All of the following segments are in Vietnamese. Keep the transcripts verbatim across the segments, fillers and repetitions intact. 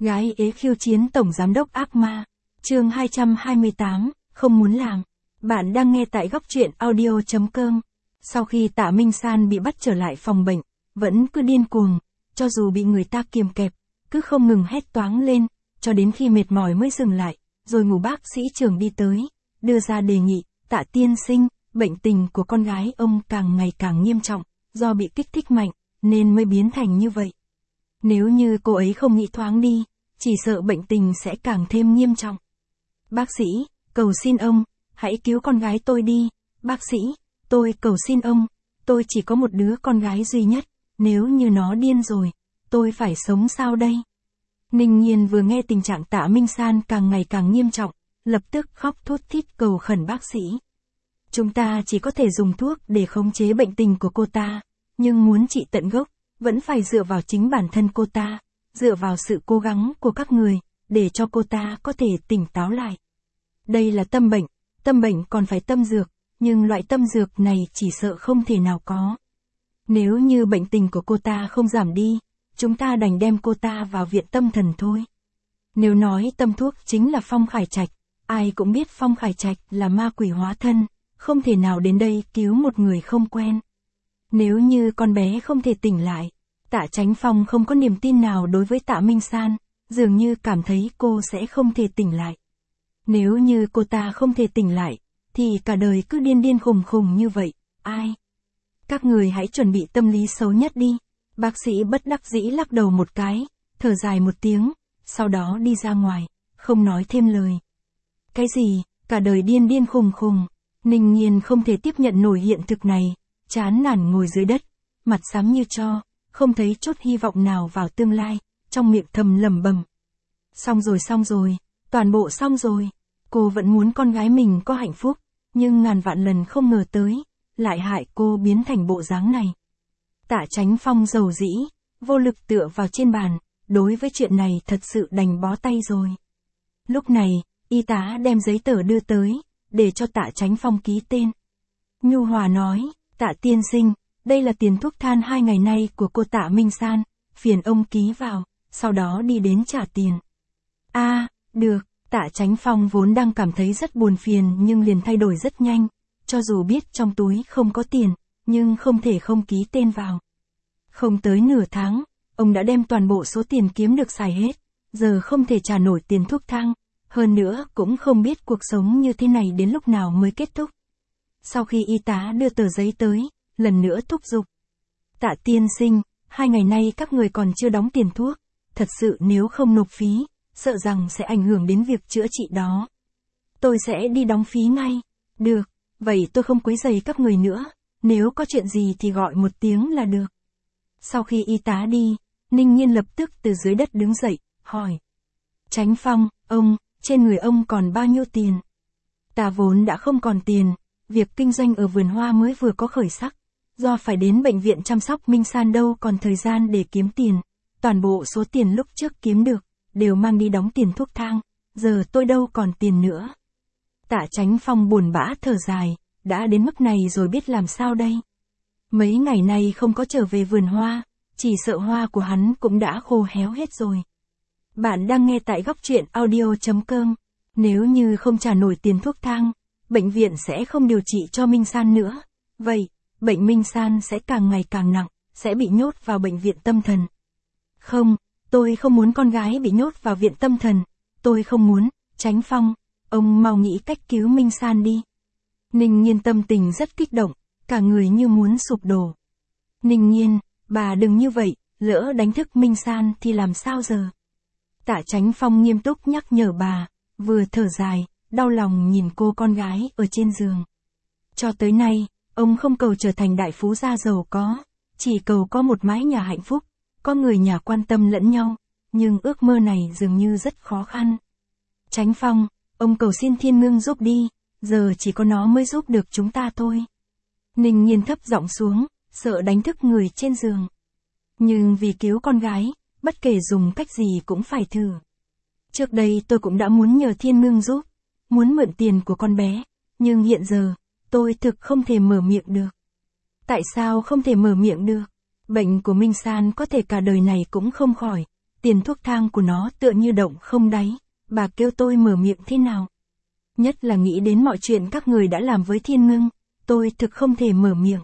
Gái ế khiêu chiến tổng giám đốc ác ma. Chương hai trăm hai mươi tám, không muốn làm. Bạn đang nghe tại góc truyện audio chấm com. Sau khi Tạ Minh San bị bắt trở lại phòng bệnh, vẫn cứ điên cuồng, cho dù bị người ta kiềm kẹp, cứ không ngừng hét toáng lên, cho đến khi mệt mỏi mới dừng lại, rồi ngủ bác sĩ trưởng đi tới, đưa ra đề nghị, Tạ tiên sinh, bệnh tình của con gái ông càng ngày càng nghiêm trọng, do bị kích thích mạnh, nên mới biến thành như vậy. Nếu như cô ấy không nghĩ thoáng đi, chỉ sợ bệnh tình sẽ càng thêm nghiêm trọng. Bác sĩ, cầu xin ông, hãy cứu con gái tôi đi, bác sĩ, tôi cầu xin ông, tôi chỉ có một đứa con gái duy nhất, nếu như nó điên rồi, tôi phải sống sao đây? Ninh Nhiên vừa nghe tình trạng Tạ Minh San càng ngày càng nghiêm trọng, lập tức khóc thút thít cầu khẩn bác sĩ. Chúng ta chỉ có thể dùng thuốc để khống chế bệnh tình của cô ta, nhưng muốn trị tận gốc, vẫn phải dựa vào chính bản thân cô ta, dựa vào sự cố gắng của các người, để cho cô ta có thể tỉnh táo lại. Đây là tâm bệnh, tâm bệnh còn phải tâm dược, nhưng loại tâm dược này chỉ sợ không thể nào có. Nếu như bệnh tình của cô ta không giảm đi, chúng ta đành đem cô ta vào viện tâm thần thôi. Nếu nói tâm thuốc chính là Phong Khải Trạch, ai cũng biết Phong Khải Trạch là ma quỷ hóa thân, không thể nào đến đây cứu một người không quen. Nếu như con bé không thể tỉnh lại, Tạ Chánh Phong không có niềm tin nào đối với Tạ Minh San, dường như cảm thấy cô sẽ không thể tỉnh lại. Nếu như cô ta không thể tỉnh lại, thì cả đời cứ điên điên khùng khùng như vậy, ai? Các người hãy chuẩn bị tâm lý xấu nhất đi. Bác sĩ bất đắc dĩ lắc đầu một cái, thở dài một tiếng, sau đó đi ra ngoài, không nói thêm lời. Cái gì, cả đời điên điên khùng khùng, Ninh Nhiên không thể tiếp nhận nổi hiện thực này, chán nản ngồi dưới đất, mặt xám như tro, không thấy chút hy vọng nào vào tương lai, trong miệng thầm lẩm bẩm. Xong rồi xong rồi, toàn bộ xong rồi, cô vẫn muốn con gái mình có hạnh phúc, nhưng ngàn vạn lần không ngờ tới, lại hại cô biến thành bộ dáng này. Tạ Chánh Phong rầu rĩ, vô lực tựa vào trên bàn, đối với chuyện này thật sự đành bó tay rồi. Lúc này, y tá đem giấy tờ đưa tới, để cho Tạ Chánh Phong ký tên. Nhu Hòa nói, Tạ tiên sinh, đây là tiền thuốc than hai ngày nay của cô Tạ Minh San, phiền ông ký vào, sau đó đi đến trả tiền. A, à, được, Tạ Chánh Phong vốn đang cảm thấy rất buồn phiền nhưng liền thay đổi rất nhanh, cho dù biết trong túi không có tiền, nhưng không thể không ký tên vào. Không tới nửa tháng, ông đã đem toàn bộ số tiền kiếm được xài hết, giờ không thể trả nổi tiền thuốc thang, hơn nữa cũng không biết cuộc sống như thế này đến lúc nào mới kết thúc. Sau khi y tá đưa tờ giấy tới, lần nữa thúc giục. Tạ tiên sinh, hai ngày nay các người còn chưa đóng tiền thuốc, thật sự nếu không nộp phí, sợ rằng sẽ ảnh hưởng đến việc chữa trị đó. Tôi sẽ đi đóng phí ngay. Được, vậy tôi không quấy rầy các người nữa, nếu có chuyện gì thì gọi một tiếng là được. Sau khi y tá đi, Ninh Nhiên lập tức từ dưới đất đứng dậy, hỏi. Chánh Phong, ông, trên người ông còn bao nhiêu tiền? Ta vốn đã không còn tiền, việc kinh doanh ở vườn hoa mới vừa có khởi sắc, do phải đến bệnh viện chăm sóc Minh San đâu còn thời gian để kiếm tiền, toàn bộ số tiền lúc trước kiếm được, đều mang đi đóng tiền thuốc thang, giờ tôi đâu còn tiền nữa. Tạ Chánh Phong buồn bã thở dài, đã đến mức này rồi biết làm sao đây. Mấy ngày nay không có trở về vườn hoa, chỉ sợ hoa của hắn cũng đã khô héo hết rồi. Bạn đang nghe tại góc truyện audio chấm com. Nếu như không trả nổi tiền thuốc thang, bệnh viện sẽ không điều trị cho Minh San nữa. Vậy, bệnh Minh San sẽ càng ngày càng nặng, sẽ bị nhốt vào bệnh viện tâm thần. Không, tôi không muốn con gái bị nhốt vào viện tâm thần. Tôi không muốn, Chánh Phong, ông mau nghĩ cách cứu Minh San đi. Ninh Nhiên tâm tình rất kích động, cả người như muốn sụp đổ. Ninh Nhiên, bà đừng như vậy, lỡ đánh thức Minh San thì làm sao giờ? Tạ Chánh Phong nghiêm túc nhắc nhở bà, vừa thở dài, đau lòng nhìn cô con gái ở trên giường. Cho tới nay, ông không cầu trở thành đại phú gia giàu có, chỉ cầu có một mái nhà hạnh phúc, có người nhà quan tâm lẫn nhau, nhưng ước mơ này dường như rất khó khăn. Chánh Phong, ông cầu xin Thiên Ngưng giúp đi, giờ chỉ có nó mới giúp được chúng ta thôi. Ninh Nhiên thấp giọng xuống, sợ đánh thức người trên giường. Nhưng vì cứu con gái, bất kể dùng cách gì cũng phải thử. Trước đây tôi cũng đã muốn nhờ Thiên Ngưng giúp, muốn mượn tiền của con bé, nhưng hiện giờ, tôi thực không thể mở miệng được. Tại sao không thể mở miệng được? Bệnh của Minh San có thể cả đời này cũng không khỏi, tiền thuốc thang của nó tựa như động không đáy, bà kêu tôi mở miệng thế nào. Nhất là nghĩ đến mọi chuyện các người đã làm với Thiên Ngưng, tôi thực không thể mở miệng.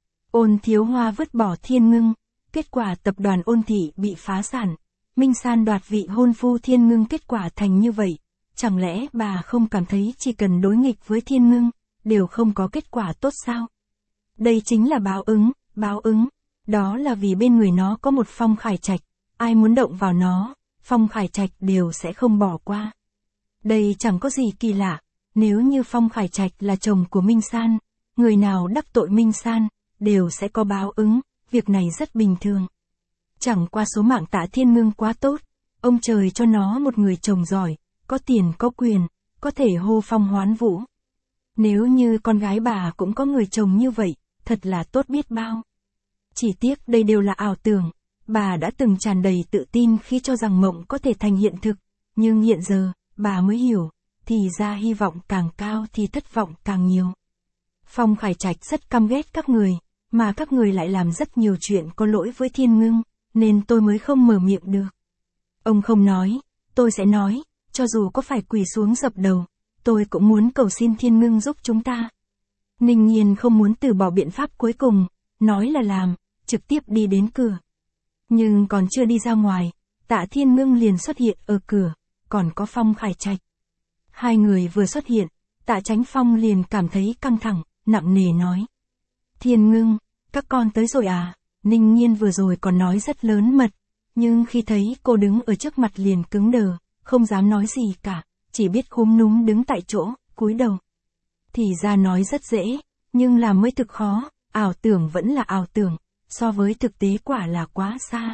Ôn Thiếu Hoa vứt bỏ Thiên Ngưng, kết quả tập đoàn Ôn Thị bị phá sản, Minh San đoạt vị hôn phu Thiên Ngưng, kết quả thành như vậy. Chẳng lẽ bà không cảm thấy chỉ cần đối nghịch với Thiên Ngưng, đều không có kết quả tốt sao? Đây chính là báo ứng, báo ứng. Đó là vì bên người nó có một Phong Khải Trạch, ai muốn động vào nó, Phong Khải Trạch đều sẽ không bỏ qua. Đây chẳng có gì kỳ lạ, nếu như Phong Khải Trạch là chồng của Minh San, người nào đắc tội Minh San, đều sẽ có báo ứng, việc này rất bình thường. Chẳng qua số mạng Tạ Thiên Ngưng quá tốt, ông trời cho nó một người chồng giỏi, có tiền có quyền, có thể hô phong hoán vũ. Nếu như con gái bà cũng có người chồng như vậy, thật là tốt biết bao. Chỉ tiếc đây đều là ảo tưởng, bà đã từng tràn đầy tự tin khi cho rằng mộng có thể thành hiện thực, nhưng hiện giờ, bà mới hiểu, thì ra hy vọng càng cao thì thất vọng càng nhiều. Phong Khải Trạch rất căm ghét các người, mà các người lại làm rất nhiều chuyện có lỗi với Thiên Ngưng, nên tôi mới không mở miệng được. Ông không nói, tôi sẽ nói, cho dù có phải quỳ xuống dập đầu, tôi cũng muốn cầu xin Thiên Ngưng giúp chúng ta. Ninh Nhiên không muốn từ bỏ biện pháp cuối cùng, nói là làm, trực tiếp đi đến cửa. Nhưng còn chưa đi ra ngoài, Tạ Thiên Ngưng liền xuất hiện ở cửa, còn có Phong Khải Trạch. Hai người vừa xuất hiện, Tạ Chánh Phong liền cảm thấy căng thẳng, nặng nề nói. Thiên Ngưng, các con tới rồi à? Ninh Nhiên vừa rồi còn nói rất lớn mật, nhưng khi thấy cô đứng ở trước mặt liền cứng đờ, không dám nói gì cả, chỉ biết khúm núm đứng tại chỗ, cúi đầu. Thì ra nói rất dễ, nhưng làm mới thực khó, ảo tưởng vẫn là ảo tưởng, so với thực tế quả là quá xa.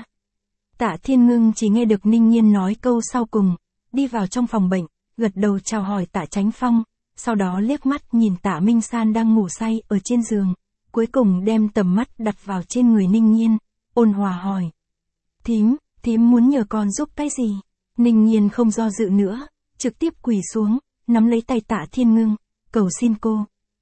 Tạ Thiên Ngưng chỉ nghe được Ninh Nhiên nói câu sau cùng, đi vào trong phòng bệnh, gật đầu chào hỏi Tạ Chánh Phong, sau đó liếc mắt nhìn Tạ Minh San đang ngủ say ở trên giường, cuối cùng đem tầm mắt đặt vào trên người Ninh Nhiên, ôn hòa hỏi. Thím, thím muốn nhờ con giúp cái gì? Ninh Nhiên không do dự nữa, trực tiếp quỳ xuống, nắm lấy tay Tạ Thiên Ngưng, cầu xin cô.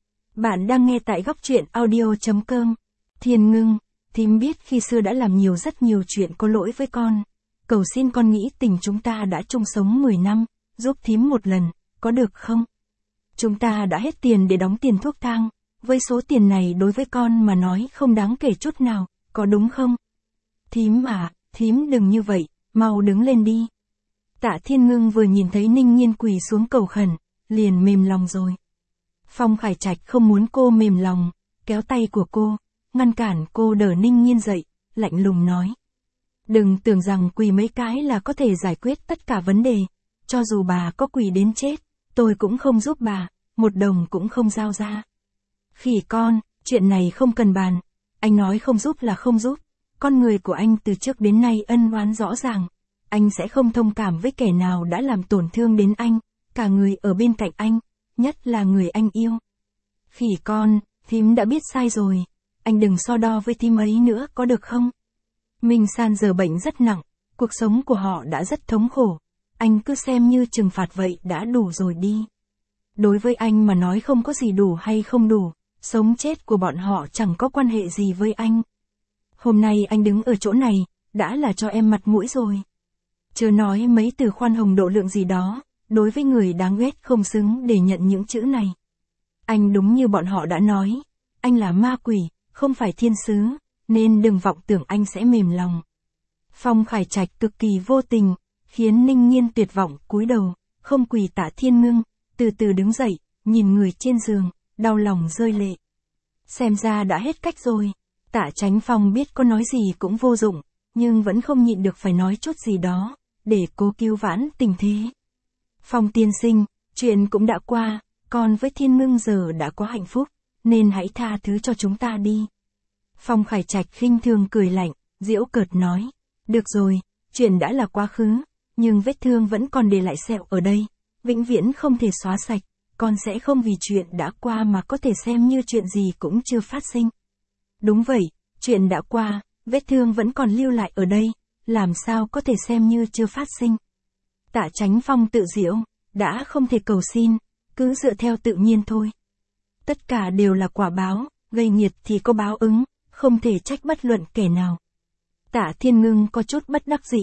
Bạn đang nghe tại góc truyện audio chấm com. Thiên Ngưng, thím biết khi xưa đã làm nhiều rất nhiều chuyện có lỗi với con. Cầu xin con nghĩ tình chúng ta đã chung sống mười năm, giúp thím một lần, có được không? Chúng ta đã hết tiền để đóng tiền thuốc thang, với số tiền này đối với con mà nói không đáng kể chút nào, có đúng không? Thím à, thím đừng như vậy, mau đứng lên đi. Tạ Thiên Ngưng vừa nhìn thấy Ninh Nhiên quỳ xuống cầu khẩn, liền mềm lòng rồi. Phong Khải Trạch không muốn cô mềm lòng, kéo tay của cô, ngăn cản cô đỡ Ninh Nhiên dậy, lạnh lùng nói. Đừng tưởng rằng quỳ mấy cái là có thể giải quyết tất cả vấn đề, cho dù bà có quỳ đến chết, tôi cũng không giúp bà, một đồng cũng không giao ra. Khỉ con, chuyện này không cần bàn, anh nói không giúp là không giúp, con người của anh từ trước đến nay ân oán rõ ràng, anh sẽ không thông cảm với kẻ nào đã làm tổn thương đến anh, cả người ở bên cạnh anh, nhất là người anh yêu. Khỉ con, thím đã biết sai rồi, anh đừng so đo với thím ấy nữa có được không? Minh San giờ bệnh rất nặng, cuộc sống của họ đã rất thống khổ, anh cứ xem như trừng phạt vậy đã đủ rồi đi. Đối với anh mà nói không có gì đủ hay không đủ, sống chết của bọn họ chẳng có quan hệ gì với anh. Hôm nay anh đứng ở chỗ này, đã là cho em mặt mũi rồi. Chớ nói mấy từ khoan hồng độ lượng gì đó, đối với người đáng ghét không xứng để nhận những chữ này. Anh đúng như bọn họ đã nói, anh là ma quỷ, không phải thiên sứ, nên đừng vọng tưởng anh sẽ mềm lòng. Phong Khải Trạch cực kỳ vô tình, khiến Ninh Nhiên tuyệt vọng cúi đầu, không quỳ Tạ Thiên Ngưng, từ từ đứng dậy, nhìn người trên giường, đau lòng rơi lệ. Xem ra đã hết cách rồi. Tạ Chánh Phong biết có nói gì cũng vô dụng, nhưng vẫn không nhịn được phải nói chút gì đó, để cố cứu vãn tình thế. Phong tiên sinh, chuyện cũng đã qua, con với Thiên Ngưng giờ đã có hạnh phúc, nên hãy tha thứ cho chúng ta đi. Phong Khải Trạch khinh thường cười lạnh, giễu cợt nói. Được rồi, chuyện đã là quá khứ, nhưng vết thương vẫn còn để lại sẹo ở đây, vĩnh viễn không thể xóa sạch, con sẽ không vì chuyện đã qua mà có thể xem như chuyện gì cũng chưa phát sinh. Đúng vậy, chuyện đã qua, vết thương vẫn còn lưu lại ở đây, làm sao có thể xem như chưa phát sinh. Tạ Chánh Phong tự giễu, đã không thể cầu xin, cứ dựa theo tự nhiên thôi. Tất cả đều là quả báo, gây nghiệt thì có báo ứng, không thể trách bất luận kẻ nào. Tạ Thiên Ngưng có chút bất đắc dĩ,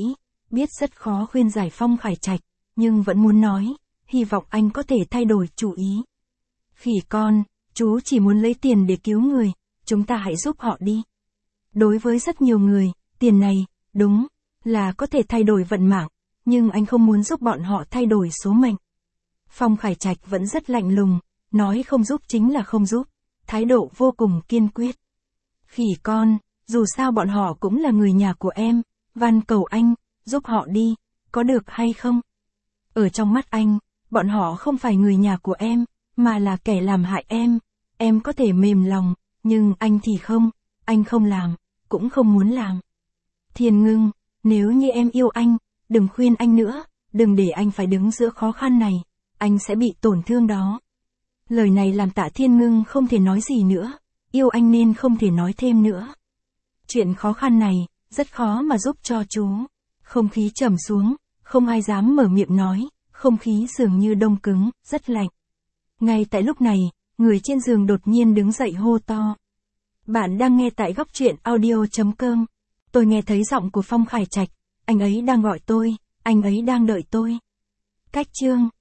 biết rất khó khuyên giải Phong Khải Trạch, nhưng vẫn muốn nói, hy vọng anh có thể thay đổi chủ ý. Khỉ con, chú chỉ muốn lấy tiền để cứu người, chúng ta hãy giúp họ đi. Đối với rất nhiều người, tiền này, đúng, là có thể thay đổi vận mạng, nhưng anh không muốn giúp bọn họ thay đổi số mệnh. Phong Khải Trạch vẫn rất lạnh lùng, nói không giúp chính là không giúp, thái độ vô cùng kiên quyết. Khỉ con, dù sao bọn họ cũng là người nhà của em, van cầu anh, giúp họ đi, có được hay không? Ở trong mắt anh, bọn họ không phải người nhà của em, mà là kẻ làm hại em. Em có thể mềm lòng, nhưng anh thì không, anh không làm, cũng không muốn làm. Thiên Ngưng, nếu như em yêu anh, đừng khuyên anh nữa, đừng để anh phải đứng giữa khó khăn này, anh sẽ bị tổn thương đó. Lời này làm Tạ Thiên Ngưng không thể nói gì nữa, yêu anh nên không thể nói thêm nữa. Chuyện khó khăn này, rất khó mà giúp cho chú. Không khí trầm xuống, không ai dám mở miệng nói, không khí dường như đông cứng, rất lạnh. Ngay tại lúc này, người trên giường đột nhiên đứng dậy hô to. Bạn đang nghe tại góc truyện audio chấm com. Tôi nghe thấy giọng của Phong Khải Trạch, anh ấy đang gọi tôi, anh ấy đang đợi tôi. Cách chương